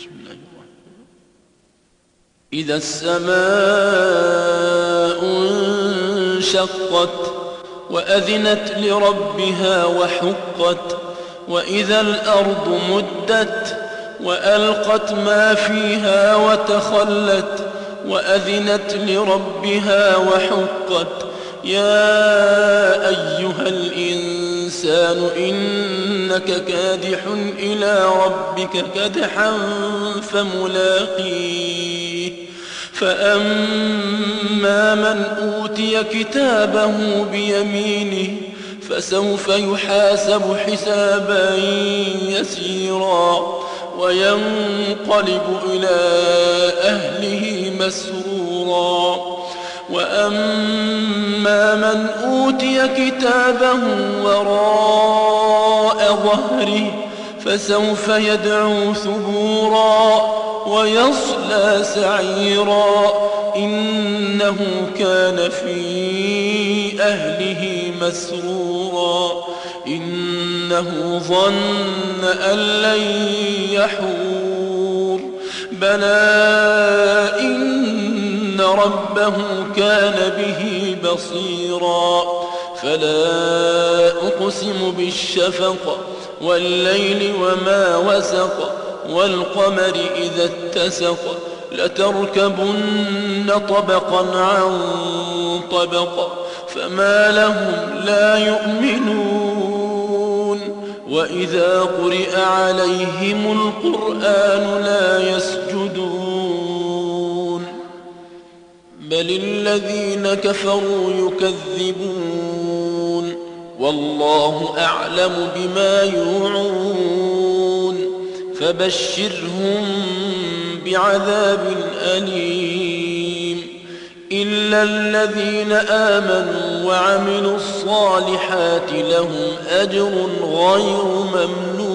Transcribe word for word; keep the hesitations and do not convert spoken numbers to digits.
بسم الله الرحمن الرحيم. إذا السماء انشقت وأذنت لربها وحقت وإذا الأرض مدت وألقت ما فيها وتخلت وأذنت لربها وحقت يا أيها الإنسان إنك كادح إلى ربك كدحا فملاقيه فأما من أوتي كتابه بيمينه فسوف يحاسب حسابا يسيرا وينقلب إلى أهله مسرورا وأما من أوتي كتابه وراء ظهره فسوف يدعو ثبورا ويصلى سعيرا إنه كان في أهله مسرورا إنه ظن أن لن يحور بلى إن ربه كان به بصيرا فلا أقسم بالشفق والليل وما وسق والقمر إذا اتسق لتركبن طبقا عن طبق فما لهم لا يؤمنون وإذا قرئ عليهم القرآن لا يسجدون بل الذين كفروا يكذبون والله أعلم بما يوعون فبشرهم بعذاب أليم إلا الذين آمنوا وعملوا الصالحات لهم أجر غير ممنون